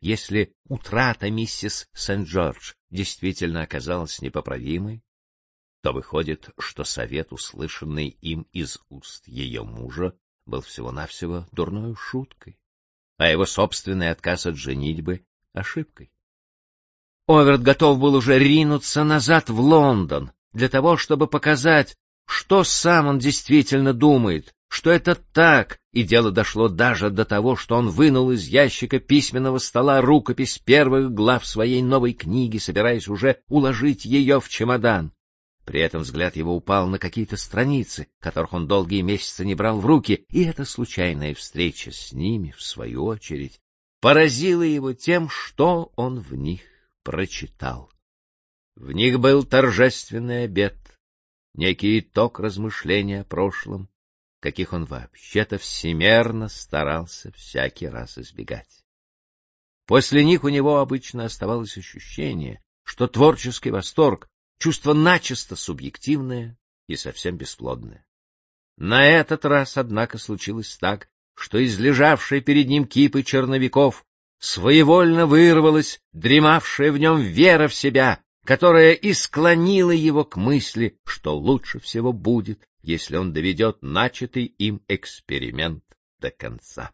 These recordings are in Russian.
если утрата миссис Сент-Джордж действительно оказалась непоправимой, то выходит, что совет, услышанный им из уст ее мужа, был всего-навсего дурной шуткой, а его собственный отказ от женитьбы — ошибкой. Оверт готов был уже ринуться назад в Лондон для того, чтобы показать, что сам он действительно думает, что это так, и дело дошло даже до того, что он вынул из ящика письменного стола рукопись первых глав своей новой книги, собираясь уже уложить ее в чемодан. При этом взгляд его упал на какие-то страницы, которых он долгие месяцы не брал в руки, и эта случайная встреча с ними, в свою очередь, поразила его тем, что он в них прочитал. В них был торжественный обет, некий итог размышления о прошлом, каких он вообще-то всемерно старался всякий раз избегать. После них у него обычно оставалось ощущение, что творческий восторг — чувство начисто субъективное и совсем бесплодное. На этот раз, однако, случилось так, что из лежавшей перед ним кипы черновиков своевольно вырвалась дремавшая в нем вера в себя, которая и склонила его к мысли, что лучше всего будет, если он доведет начатый им эксперимент до конца.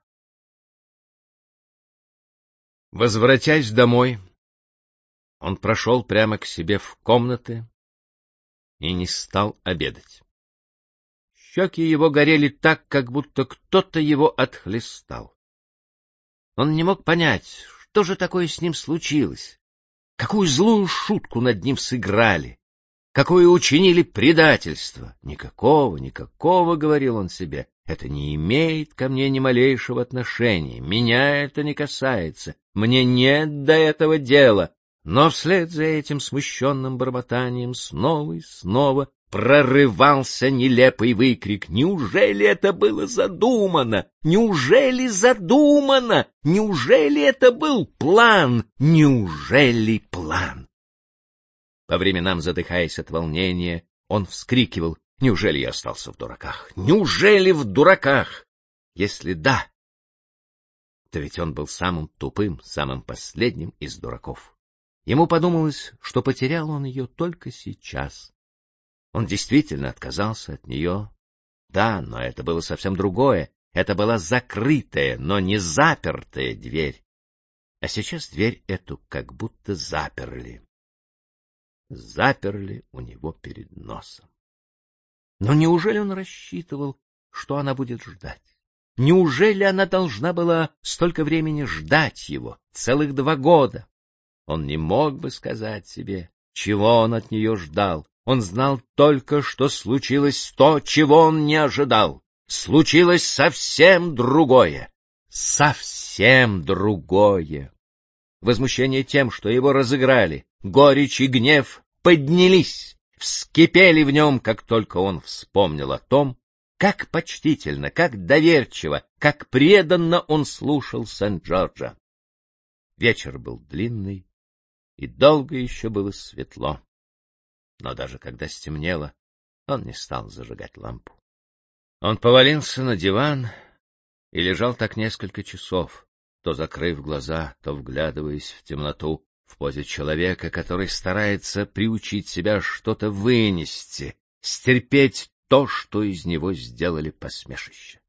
Возвратясь домой, он прошел прямо к себе в комнаты и не стал обедать. Щеки его горели так, как будто кто-то его отхлестал. Он не мог понять, что же такое с ним случилось, какую злую шутку над ним сыграли, какое учинили предательство. Никакого, — говорил он себе, — это не имеет ко мне ни малейшего отношения, меня это не касается, мне нет до этого дела. Но вслед за этим смущенным бормотанием снова и снова прорывался нелепый выкрик: «Неужели это было задумано? Неужели задумано? Неужели это был план? Неужели план?» По временам, задыхаясь от волнения, он вскрикивал: «Неужели я остался в дураках? Неужели в дураках? Если да, то ведь он был самым тупым, самым последним из дураков». Ему подумалось, что потерял он ее только сейчас. Он действительно отказался от нее. Да, но это было совсем другое. Это была закрытая, но не запертая дверь. А сейчас дверь эту как будто заперли. Заперли у него перед носом. Но неужели он рассчитывал, что она будет ждать? Неужели она должна была столько времени ждать его, целых 2 года? Он не мог бы сказать себе, чего он от нее ждал. Он знал только, что случилось то, чего он не ожидал. Случилось совсем другое. Совсем другое. Возмущение тем, что его разыграли, горечь и гнев поднялись, вскипели в нем, как только он вспомнил о том, как почтительно, как доверчиво, как преданно он слушал Сент-Джорджа. Вечер был длинный, и долго еще было светло. Но даже когда стемнело, он не стал зажигать лампу. Он повалился на диван и лежал так несколько часов, то закрыв глаза, то вглядываясь в темноту, в позе человека, который старается приучить себя что-то вынести, стерпеть то, что из него сделали посмешище.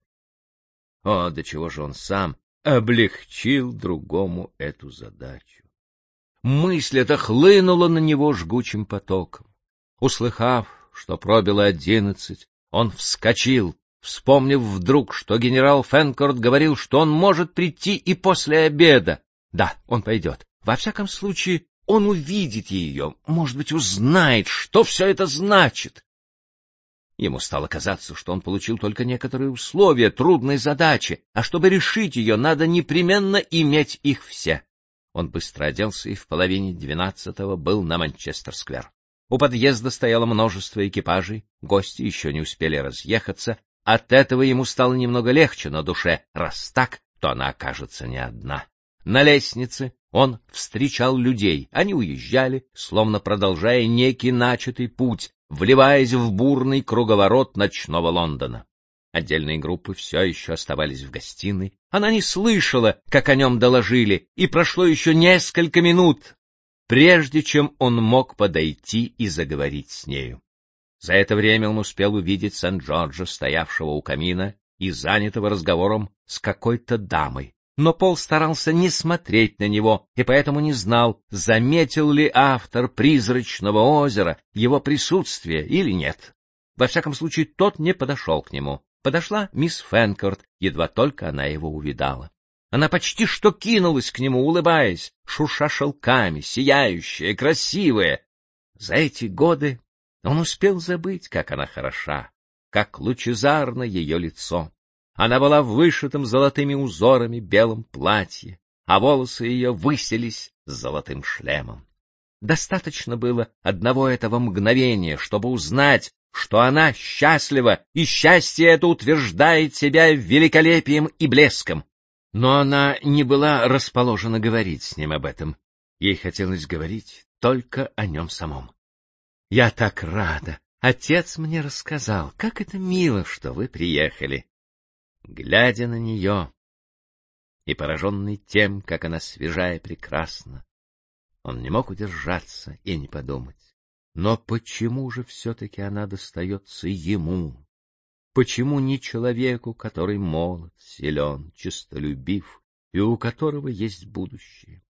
О, до чего же он сам облегчил другому эту задачу! Мысль эта хлынула на него жгучим потоком. Услыхав, что пробило 11, он вскочил, вспомнив вдруг, что генерал Фенкорт говорил, что он может прийти и после обеда. Да, он пойдет. Во всяком случае, он увидит ее, может быть, узнает, что все это значит. Ему стало казаться, что он получил только некоторые условия трудной задачи, а чтобы решить ее, надо непременно иметь их все. Он быстро оделся и в половине 12 был на Манчестер-сквер. У подъезда стояло множество экипажей, гости еще не успели разъехаться. От этого ему стало немного легче на душе. Раз так, то она окажется не одна. На лестнице он встречал людей. Они уезжали, словно продолжая некий начатый путь, вливаясь в бурный круговорот ночного Лондона. Отдельные группы все еще оставались в гостиной. Она не слышала, как о нем доложили, и прошло еще несколько минут, прежде чем он мог подойти и заговорить с нею. За это время он успел увидеть Сент-Джорджа, стоявшего у камина и занятого разговором с какой-то дамой. Но Пол старался не смотреть на него, и поэтому не знал, заметил ли автор «Призрачного озера» его присутствие или нет. Во всяком случае, тот не подошел к нему. Подошла мисс Фенкорт, едва только она его увидала. Она почти что кинулась к нему, улыбаясь, шурша шелками, сияющая, красивая. За эти годы он успел забыть, как она хороша, как лучезарно ее лицо. Она была в вышитом золотыми узорами белом платье, а волосы ее высились с золотым шлемом. Достаточно было одного этого мгновения, чтобы узнать, что она счастлива, и счастье это утверждает себя великолепием и блеском. Но она не была расположена говорить с ним об этом. Ей хотелось говорить только о нем самом. — Я так рада! Отец мне рассказал, как это мило, что вы приехали. Глядя на нее и пораженный тем, как она свежа и прекрасна, он не мог удержаться и не подумать. Но почему же все-таки она достается ему? Почему не человеку, который молод, силен, честолюбив и у которого есть будущее?